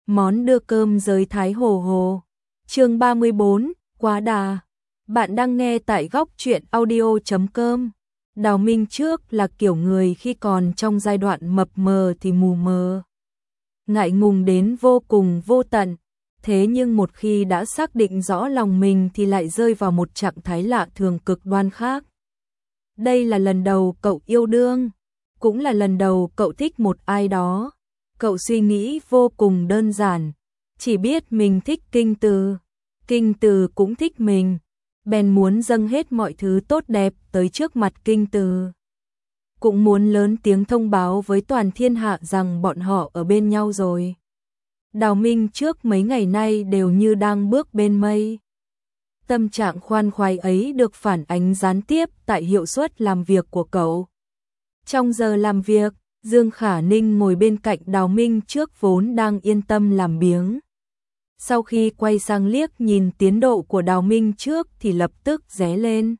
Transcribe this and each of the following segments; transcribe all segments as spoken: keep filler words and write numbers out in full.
món đưa cơm giới Thái Hồ Hồ. Chương ba mươi bốn, quá đà. Bạn đang nghe tại góc truyện audio chấm com. Đào Minh Trước là kiểu người khi còn trong giai đoạn mập mờ thì mù mờ, ngại ngùng đến vô cùng vô tận. Thế nhưng một khi đã xác định rõ lòng mình thì lại rơi vào một trạng thái lạ thường cực đoan khác. Đây là lần đầu cậu yêu đương, cũng là lần đầu cậu thích một ai đó. Cậu suy nghĩ vô cùng đơn giản, chỉ biết mình thích Kinh Từ, Kinh Từ cũng thích mình, bèn muốn dâng hết mọi thứ tốt đẹp tới trước mặt Kinh Từ. Cũng muốn lớn tiếng thông báo với toàn thiên hạ rằng bọn họ ở bên nhau rồi. Đào Minh Trước mấy ngày nay đều như đang bước bên mây. Tâm trạng khoan khoái ấy được phản ánh gián tiếp tại hiệu suất làm việc của cậu. Trong giờ làm việc, Dương Khả Ninh ngồi bên cạnh Đào Minh Trước vốn đang yên tâm làm biếng. Sau khi quay sang liếc nhìn tiến độ của Đào Minh Trước thì lập tức ré lên.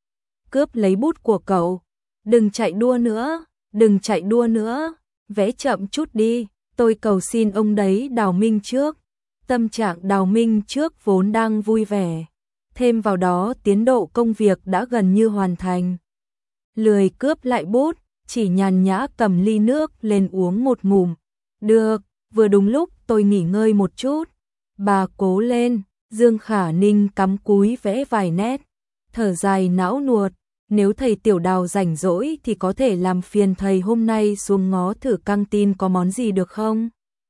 Cướp lấy bút của cậu. Đừng chạy đua nữa, đừng chạy đua nữa, vẽ chậm chút đi, tôi cầu xin ông đấy. Đào Minh Trước. Tâm trạng Đào Minh Trước vốn đang vui vẻ. Thêm vào đó tiến độ công việc đã gần như hoàn thành. Lười cướp lại bút, chỉ nhàn nhã cầm ly nước lên uống một ngụm. Được, vừa đúng lúc tôi nghỉ ngơi một chút. Bà cố lên. Dương Khả Ninh cắm cúi vẽ vài nét, thở dài não nuột. Nếu thầy Tiểu Đào rảnh rỗi thì có thể làm phiền thầy hôm nay xuống ngó thử căng tin có món gì được không?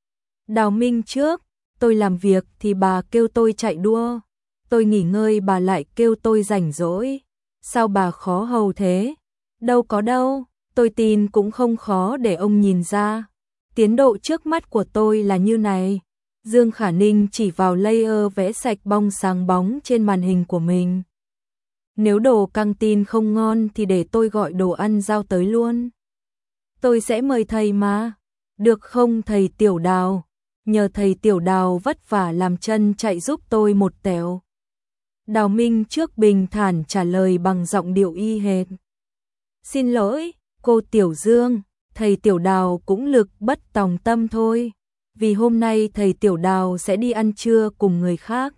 Đào Minh Trước, tôi làm việc thì bà kêu tôi chạy đua, tôi nghỉ ngơi bà lại kêu tôi rảnh rỗi. Sao bà khó hầu thế? Đâu có đâu, tôi tin cũng không khó để ông nhìn ra. Tiến độ trước mắt của tôi là như này. Dương Khả Ninh chỉ vào layer vẽ sạch bong sáng bóng trên màn hình của mình. Nếu đồ căng tin không ngon thì để tôi gọi đồ ăn giao tới luôn. Tôi sẽ mời thầy mà. Được không thầy Tiểu Đào? Nhờ thầy Tiểu Đào vất vả làm chân chạy giúp tôi một tẹo. Đào Minh Trước bình thản trả lời bằng giọng điệu y hệt. Xin lỗi, cô Tiểu Dương, thầy Tiểu Đào cũng lực bất tòng tâm thôi. Vì hôm nay thầy Tiểu Đào sẽ đi ăn trưa cùng người khác.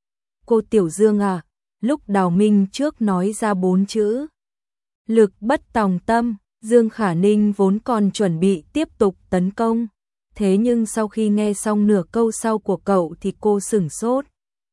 Cô Tiểu Dương à? Lúc Đào Minh Trước nói ra bốn chữ lực bất tòng tâm, Dương Khả Ninh vốn còn chuẩn bị tiếp tục tấn công. Thế nhưng sau khi nghe xong nửa câu sau của cậu thì cô sửng sốt.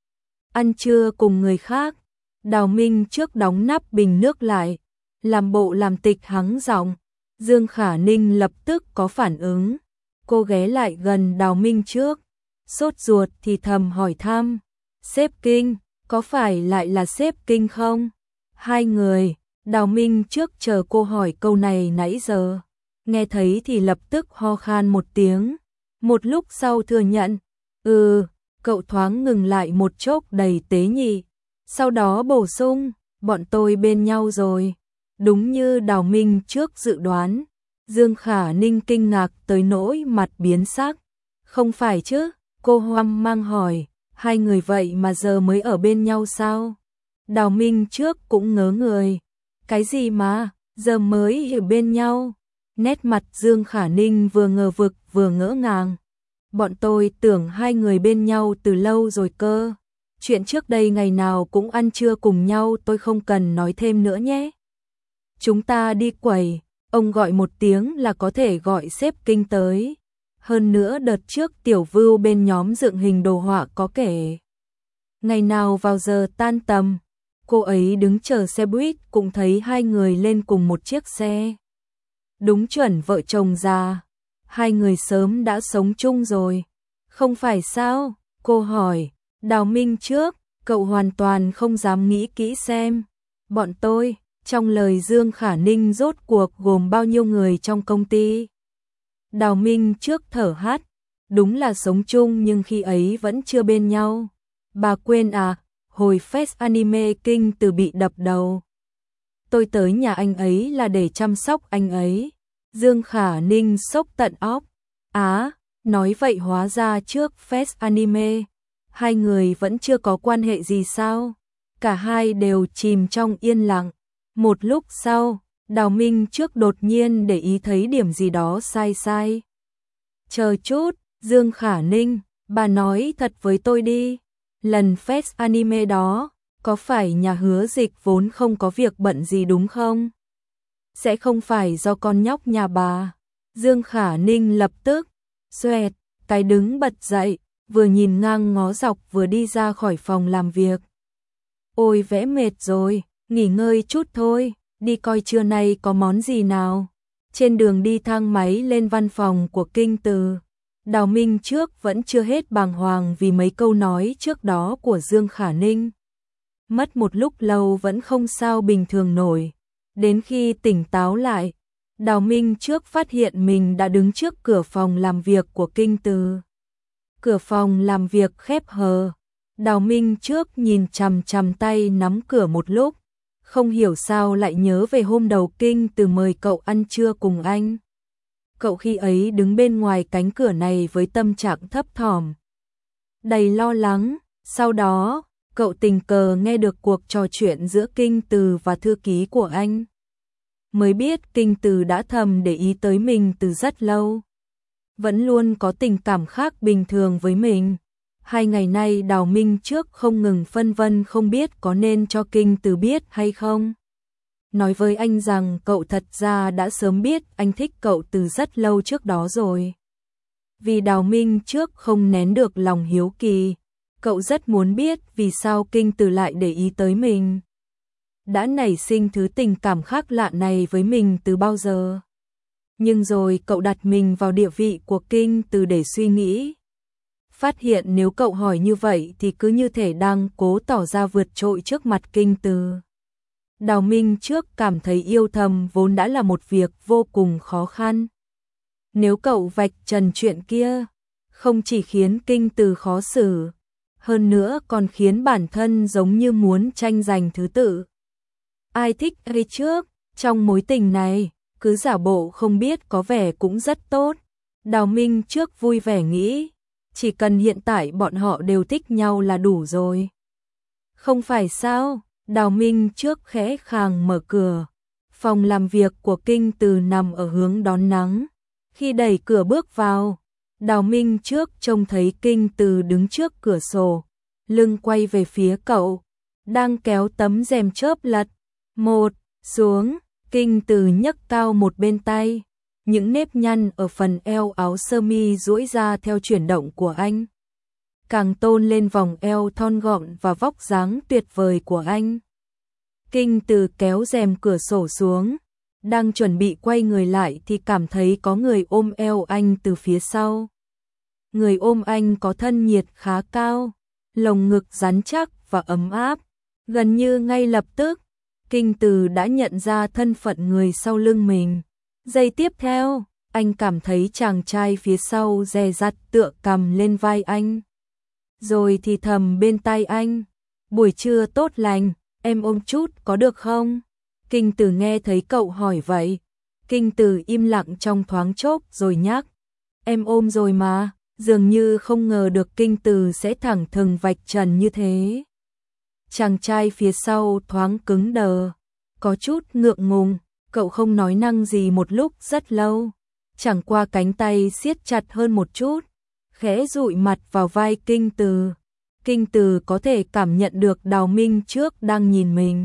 Ăn trưa cùng người khác. Đào Minh Trước đóng nắp bình nước lại, làm bộ làm tịch hắng giọng. Dương Khả Ninh lập tức có phản ứng. Cô ghé lại gần Đào Minh Trước, sốt ruột thì thầm hỏi thăm. Sếp Kinh, có phải lại là sếp Kinh không? Hai người. Đào Minh Trước chờ cô hỏi câu này nãy giờ. Nghe thấy thì lập tức ho khan một tiếng. Một lúc sau thừa nhận. Ừ, cậu thoáng ngừng lại một chốc đầy tế nhị. Sau đó bổ sung, bọn tôi bên nhau rồi. Đúng như Đào Minh Trước dự đoán. Dương Khả Ninh kinh ngạc tới nỗi mặt biến sắc. Không phải chứ? Cô hoang mang hỏi. Hai người vậy mà giờ mới ở bên nhau sao? Đào Minh Trước cũng ngớ người. Cái gì mà, giờ mới ở bên nhau? Nét mặt Dương Khả Ninh vừa ngờ vực vừa ngỡ ngàng. Bọn tôi tưởng hai người bên nhau từ lâu rồi cơ. Chuyện trước đây ngày nào cũng ăn trưa cùng nhau tôi không cần nói thêm nữa nhé. Chúng ta đi quẩy, ông gọi một tiếng là có thể gọi sếp Kinh tới. Hơn nữa đợt trước Tiểu Vưu bên nhóm dựng hình đồ họa có kể. Ngày nào vào giờ tan tầm, cô ấy đứng chờ xe buýt cũng thấy hai người lên cùng một chiếc xe. Đúng chuẩn vợ chồng già, hai người sớm đã sống chung rồi. Không phải sao? Cô hỏi. Đào Minh Trước, cậu hoàn toàn không dám nghĩ kỹ xem. Bọn tôi, trong lời Dương Khả Ninh rốt cuộc gồm bao nhiêu người trong công ty? Đào Minh Trước thở hắt. Đúng là sống chung nhưng khi ấy vẫn chưa bên nhau. Bà quên à, hồi Fest Anime Kinh Từ bị đập đầu. Tôi tới nhà anh ấy là để chăm sóc anh ấy. Dương Khả Ninh sốc tận óc. Á, nói vậy hóa ra trước Fest Anime, hai người vẫn chưa có quan hệ gì sao? Cả hai đều chìm trong yên lặng. Một lúc sau, Đào Minh Trước đột nhiên để ý thấy điểm gì đó sai sai. Chờ chút, Dương Khả Ninh, Bà nói thật với tôi đi, lần fest anime đó, có phải nhà Hứa Dịch vốn không có việc bận gì đúng không? Sẽ không phải do con nhóc nhà bà. Dương Khả Ninh lập tức, xoẹt, cái đứng bật dậy, vừa nhìn ngang ngó dọc vừa đi ra khỏi phòng làm việc. Ôi vẽ mệt rồi, nghỉ ngơi chút thôi, đi coi trưa nay có món gì nào. Trên đường đi thang máy lên văn phòng của Kinh Từ, Đào Minh trước vẫn chưa hết bàng hoàng vì mấy câu nói trước đó của Dương Khả Ninh. Mất một lúc lâu vẫn không sao bình thường nổi. Đến khi tỉnh táo lại, Đào Minh trước phát hiện mình đã đứng trước cửa phòng làm việc của Kinh Từ. Cửa phòng làm việc khép hờ. Đào Minh trước nhìn chằm chằm tay nắm cửa một lúc, không hiểu sao lại nhớ về hôm đầu Kinh Từ mời cậu ăn trưa cùng anh. Cậu khi ấy đứng bên ngoài cánh cửa này với tâm trạng thấp thỏm, đầy lo lắng. Sau đó, cậu tình cờ nghe được cuộc trò chuyện giữa Kinh Từ và thư ký của anh. Mới biết Kinh Từ đã thầm để ý tới mình từ rất lâu. Vẫn luôn có tình cảm khác bình thường với mình. Hai ngày nay Đào Minh trước không ngừng phân vân không biết có nên cho Kinh Từ biết hay không. Nói với anh rằng cậu thật ra đã sớm biết anh thích cậu từ rất lâu trước đó rồi. Vì Đào Minh trước không nén được lòng hiếu kỳ, cậu rất muốn biết vì sao Kinh Từ lại để ý tới mình. Đã nảy sinh thứ tình cảm khác lạ này với mình từ bao giờ. Nhưng rồi cậu đặt mình vào địa vị của Kinh Từ để suy nghĩ. Phát hiện nếu cậu hỏi như vậy thì cứ như thể đang cố tỏ ra vượt trội trước mặt Kinh Từ. Đào Minh trước cảm thấy yêu thầm vốn đã là một việc vô cùng khó khăn. Nếu cậu vạch trần chuyện kia, không chỉ khiến Kinh Từ khó xử, hơn nữa còn khiến bản thân giống như muốn tranh giành thứ tự. Ai thích ai trước, trong mối tình này, cứ giả bộ không biết có vẻ cũng rất tốt. Đào Minh trước vui vẻ nghĩ, chỉ cần hiện tại bọn họ đều thích nhau là đủ rồi. Không phải sao? Đào Minh trước khẽ khàng mở cửa. Phòng làm việc của Kinh Từ nằm ở hướng đón nắng. Khi đẩy cửa bước vào, Đào Minh trước trông thấy Kinh Từ đứng trước cửa sổ, lưng quay về phía cậu, đang kéo tấm rèm chớp lật một xuống. Kinh Từ nhấc cao một bên tay, những nếp nhăn ở phần eo áo sơ mi duỗi ra theo chuyển động của anh, càng tôn lên vòng eo thon gọn và vóc dáng tuyệt vời của anh. Kinh Từ kéo rèm cửa sổ xuống, đang chuẩn bị quay người lại thì cảm thấy có người ôm eo anh từ phía sau. Người ôm anh có thân nhiệt khá cao, lồng ngực rắn chắc và ấm áp. Gần như ngay lập tức, Kinh Từ đã nhận ra thân phận người sau lưng mình. Giây tiếp theo, anh cảm thấy chàng trai phía sau dè dặt tựa cằm lên vai anh. Rồi thì thầm bên tai anh, buổi trưa tốt lành, em ôm chút có được không? Kinh Từ nghe thấy cậu hỏi vậy. Kinh Từ im lặng trong thoáng chốc rồi nhắc, em ôm rồi mà, dường như không ngờ được Kinh Từ sẽ thẳng thừng vạch trần như thế. Chàng trai phía sau thoáng cứng đờ, có chút ngượng ngùng, cậu không nói năng gì một lúc rất lâu, chẳng qua cánh tay siết chặt hơn một chút, khẽ dụi mặt vào vai Kinh Từ. Kinh Từ có thể cảm nhận được Đào Minh trước đang nhìn mình.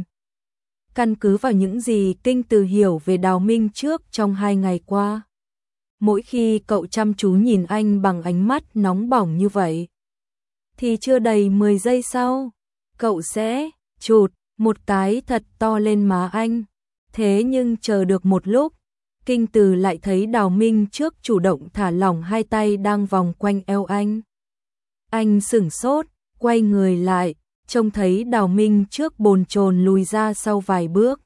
Căn cứ vào những gì Kinh Từ hiểu về Đào Minh trước trong hai ngày qua, mỗi khi cậu chăm chú nhìn anh bằng ánh mắt nóng bỏng như vậy, thì chưa đầy mười giây sau, cậu sẽ chụt một cái thật to lên má anh. Thế nhưng chờ được một lúc, Kinh Từ lại thấy Đào Minh trước chủ động thả lỏng hai tay đang vòng quanh eo anh. Anh sửng sốt, quay người lại, trông thấy Đào Minh trước bồn chồn lùi ra sau vài bước.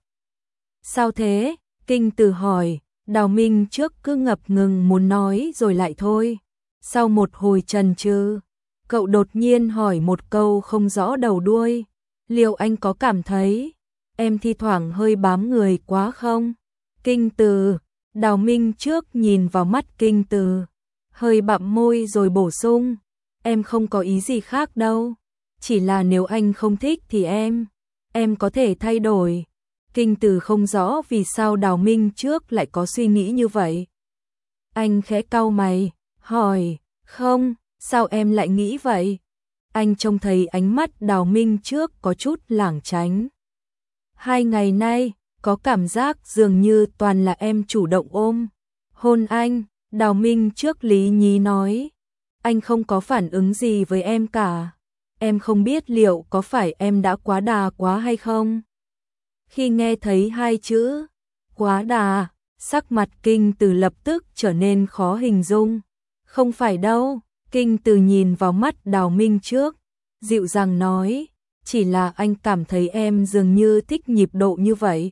Sao thế? Kinh Từ hỏi. Đào Minh trước cứ ngập ngừng muốn nói rồi lại thôi. Sau một hồi chần chừ, cậu đột nhiên hỏi một câu không rõ đầu đuôi. Liệu anh có cảm thấy em thi thoảng hơi bám người quá không? Kinh Từ. Đào Minh trước nhìn vào mắt Kinh Từ, hơi bặm môi rồi bổ sung, em không có ý gì khác đâu, chỉ là nếu anh không thích thì em, em có thể thay đổi. Kinh Từ không rõ vì sao Đào Minh trước lại có suy nghĩ như vậy. Anh khẽ cau mày, hỏi, không, Sao em lại nghĩ vậy? Anh trông thấy ánh mắt Đào Minh Trước có chút lảng tránh. Hai ngày nay, có cảm giác dường như toàn là em chủ động ôm hôn anh. Đào Minh Trước lý nhí nói. Anh không có phản ứng gì với em cả. Em không biết liệu có phải em đã quá đà quá hay không? Khi nghe thấy hai chữ quá đà, sắc mặt Kinh Từ lập tức trở nên khó hình dung. Không phải đâu. Kinh Từ nhìn vào mắt Đào Minh Trước, dịu dàng nói, chỉ là anh cảm thấy em dường như thích nhịp độ như vậy.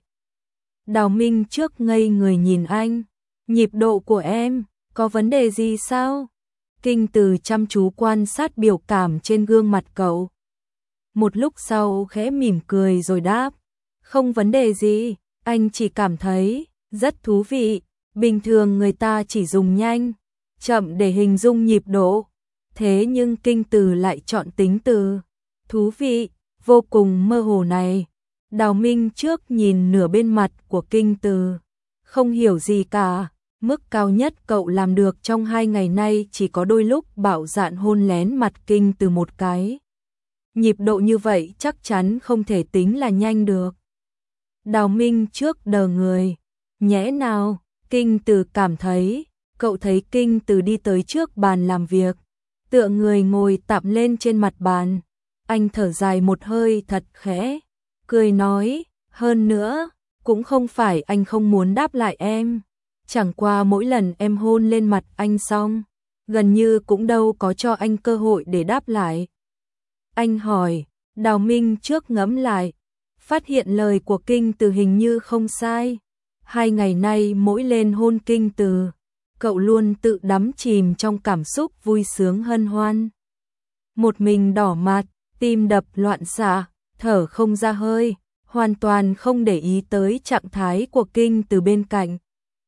Đào Minh Trước ngây người nhìn anh, nhịp độ của em, có vấn đề gì sao? Kinh Từ chăm chú quan sát biểu cảm trên gương mặt cậu. Một lúc sau khẽ mỉm cười rồi đáp, không vấn đề gì, anh chỉ cảm thấy rất thú vị. Bình thường người ta chỉ dùng nhanh, chậm để hình dung nhịp độ. Thế nhưng Kinh Từ lại chọn tính từ thú vị, vô cùng mơ hồ này. Đào Minh Trước nhìn nửa bên mặt của Kinh Từ, không hiểu gì cả. Mức cao nhất cậu làm được trong hai ngày nay chỉ có đôi lúc bạo dạn hôn lén mặt Kinh Từ một cái. Nhịp độ như vậy chắc chắn không thể tính là nhanh được. Đào Minh Trước đờ người, nhẽ nào? Kinh Từ cảm thấy, cậu thấy Kinh Từ đi tới trước bàn làm việc, tựa người ngồi tạm lên trên mặt bàn. Anh thở dài một hơi thật khẽ, cười nói, hơn nữa, cũng không phải anh không muốn đáp lại em. Chẳng qua mỗi lần em hôn lên mặt anh xong, gần như cũng đâu có cho anh cơ hội để đáp lại. Anh hỏi, Đào Minh Trước ngẫm lại, phát hiện lời của Kinh Từ hình như không sai. Hai ngày nay mỗi lên hôn Kinh Từ, cậu luôn tự đắm chìm trong cảm xúc vui sướng hân hoan. Một mình đỏ mặt, tim đập loạn xạ, thở không ra hơi, hoàn toàn không để ý tới trạng thái của Kinh Từ bên cạnh.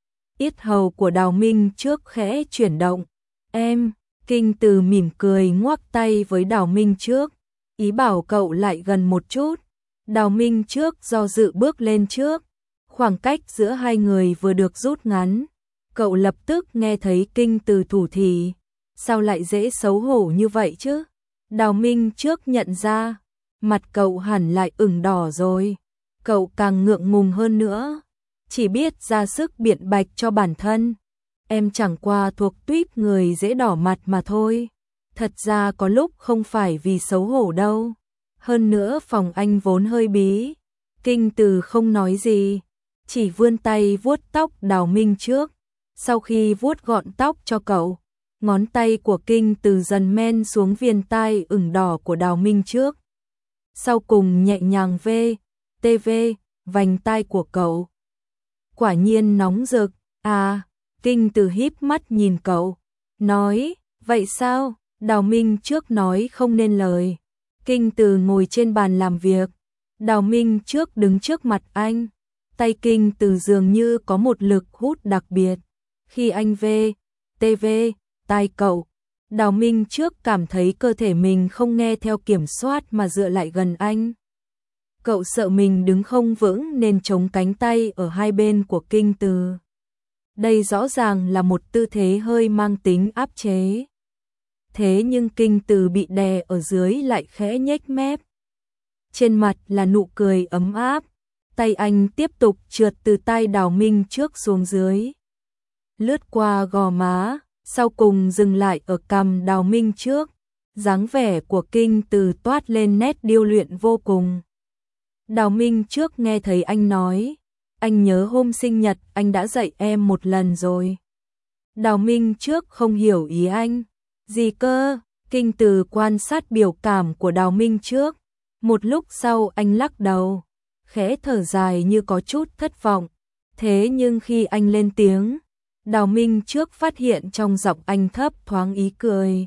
Yết hầu của Đào Minh Trước khẽ chuyển động. Em, Kinh Từ mỉm cười ngoắc tay với Đào Minh Trước, ý bảo cậu lại gần một chút. Đào Minh Trước do dự bước lên trước. Khoảng cách giữa hai người vừa được rút ngắn. Cậu lập tức nghe thấy Kinh Từ thủ thỉ. Sao lại dễ xấu hổ như vậy chứ? Đào Minh Trước nhận ra, mặt cậu hẳn lại ửng đỏ rồi. Cậu càng ngượng ngùng hơn nữa, chỉ biết ra sức biện bạch cho bản thân. Em chẳng qua thuộc tuýp người dễ đỏ mặt mà thôi. Thật ra có lúc không phải vì xấu hổ đâu. Hơn nữa phòng anh vốn hơi bí. Kinh Từ không nói gì, chỉ vươn tay vuốt tóc Đào Minh Trước. Sau khi vuốt gọn tóc cho cậu, ngón tay của Kinh Từ dần men xuống viền tai ửng đỏ của Đào Minh Trước. Sau cùng nhẹ nhàng vê, tê vê, vành tai của cậu. Quả nhiên nóng rực. À, Kinh Từ híp mắt nhìn cậu, nói, vậy sao? Đào Minh Trước nói không nên lời. Kinh Từ ngồi trên bàn làm việc, Đào Minh Trước đứng trước mặt anh. Tay Kinh Từ dường như có một lực hút đặc biệt. Khi anh vê, tê vê, tai cậu, Đào Minh Trước cảm thấy cơ thể mình không nghe theo kiểm soát mà dựa lại gần anh. Cậu sợ mình đứng không vững nên chống cánh tay ở hai bên của Kinh Từ. Đây rõ ràng là một tư thế hơi mang tính áp chế. Thế nhưng Kinh Từ bị đè ở dưới lại khẽ nhếch mép. Trên mặt là nụ cười ấm áp. Tay anh tiếp tục trượt từ tay Đào Minh Trước xuống dưới, lướt qua gò má, sau cùng dừng lại ở cằm Đào Minh Trước. Dáng vẻ của Kinh Từ toát lên nét điêu luyện vô cùng. Đào Minh Trước nghe thấy anh nói, anh nhớ hôm sinh nhật anh đã dạy em một lần rồi. Đào Minh Trước không hiểu ý anh. Gì cơ? Kinh Từ quan sát biểu cảm của Đào Minh Trước. Một lúc sau anh lắc đầu, khẽ thở dài như có chút thất vọng. Thế nhưng khi anh lên tiếng, Đào Minh Trước phát hiện trong giọng anh thấp thoáng ý cười.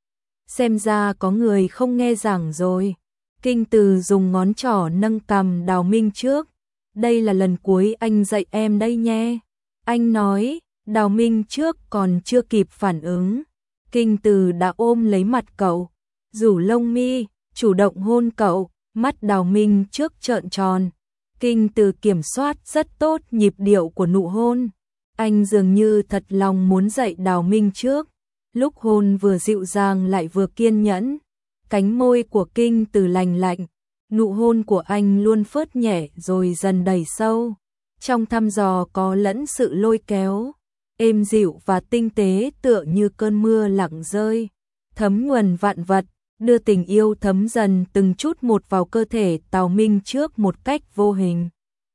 Xem ra có người không nghe giảng rồi. Kinh Từ dùng ngón trỏ nâng cằm Đào Minh Trước. Đây là lần cuối anh dạy em đây nhé. Anh nói. Đào Minh Trước còn chưa kịp phản ứng, Kinh Từ đã ôm lấy mặt cậu, rủ lông mi, chủ động hôn cậu. Mắt Đào Minh Trước trợn tròn. Kinh Từ kiểm soát rất tốt nhịp điệu của nụ hôn. Anh dường như thật lòng muốn dạy Đào Minh Trước. Lúc hôn vừa dịu dàng lại vừa kiên nhẫn, cánh môi của Kinh Từ lành lạnh, nụ hôn của anh luôn phớt nhẹ rồi dần đầy sâu, trong thăm dò có lẫn sự lôi kéo, êm dịu và tinh tế tựa như cơn mưa lặng rơi, thấm nhuần vạn vật, đưa tình yêu thấm dần từng chút một vào cơ thể Tào Minh Trước một cách vô hình.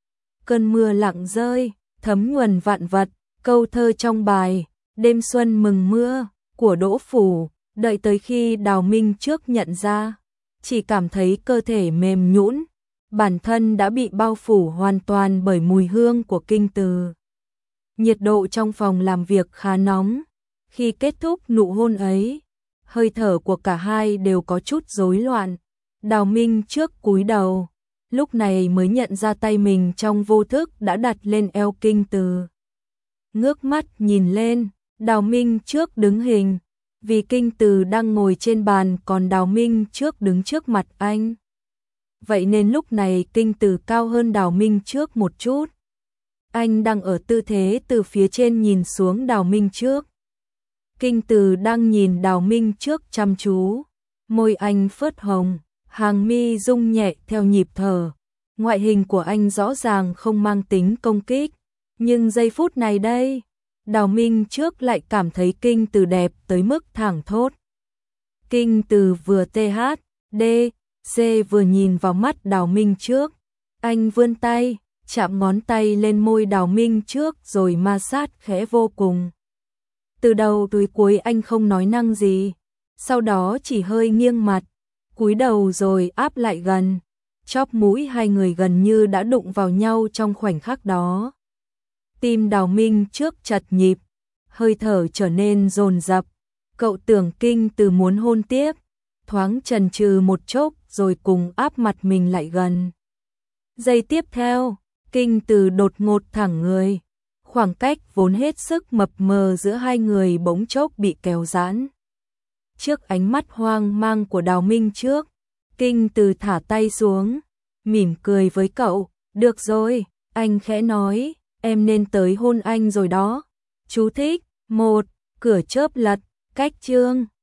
Cơn mưa lặng rơi, thấm nhuần vạn vật, câu thơ trong bài Đêm xuân mừng mưa của Đỗ Phủ, đợi tới khi Đào Minh Trước nhận ra, chỉ cảm thấy cơ thể mềm nhũn, bản thân đã bị bao phủ hoàn toàn bởi mùi hương của Kinh Từ. Nhiệt độ trong phòng làm việc khá nóng, khi kết thúc nụ hôn ấy, hơi thở của cả hai đều có chút rối loạn. Đào Minh Trước cúi đầu, lúc này mới nhận ra tay mình trong vô thức đã đặt lên eo Kinh Từ. Ngước mắt nhìn lên, Đào Minh Trước đứng hình, vì Kinh Từ đang ngồi trên bàn còn Đào Minh Trước đứng trước mặt anh. Vậy nên lúc này Kinh Từ cao hơn Đào Minh Trước một chút. Anh đang ở tư thế từ phía trên nhìn xuống Đào Minh Trước. Kinh Từ đang nhìn Đào Minh Trước chăm chú, môi anh phớt hồng, hàng mi rung nhẹ theo nhịp thở. Ngoại hình của anh rõ ràng không mang tính công kích, nhưng giây phút này đây, Đào Minh Trước lại cảm thấy Kinh Từ đẹp tới mức thẳng thốt. Kinh Từ vừa tê hát, đê, xê vừa nhìn vào mắt Đào Minh Trước, anh vươn tay, chạm ngón tay lên môi Đào Minh Trước rồi ma sát khẽ vô cùng. Từ đầu tới cuối anh không nói năng gì, sau đó chỉ hơi nghiêng mặt, cúi đầu rồi áp lại gần, chóp mũi hai người gần như đã đụng vào nhau trong khoảnh khắc đó. Tim Đào Minh Trước chật nhịp, hơi thở trở nên dồn dập, cậu tưởng Kinh Từ muốn hôn tiếp, thoáng chần chừ một chốc rồi cùng áp mặt mình lại gần. Giây tiếp theo, Kinh Từ đột ngột thẳng người, khoảng cách vốn hết sức mập mờ giữa hai người bỗng chốc bị kéo giãn. Trước ánh mắt hoang mang của Đào Minh Trước, Kinh Từ thả tay xuống, mỉm cười với cậu, được rồi, anh khẽ nói, em nên tới hôn anh rồi đó. Chú thích, một, cửa chớp lật, cách chương.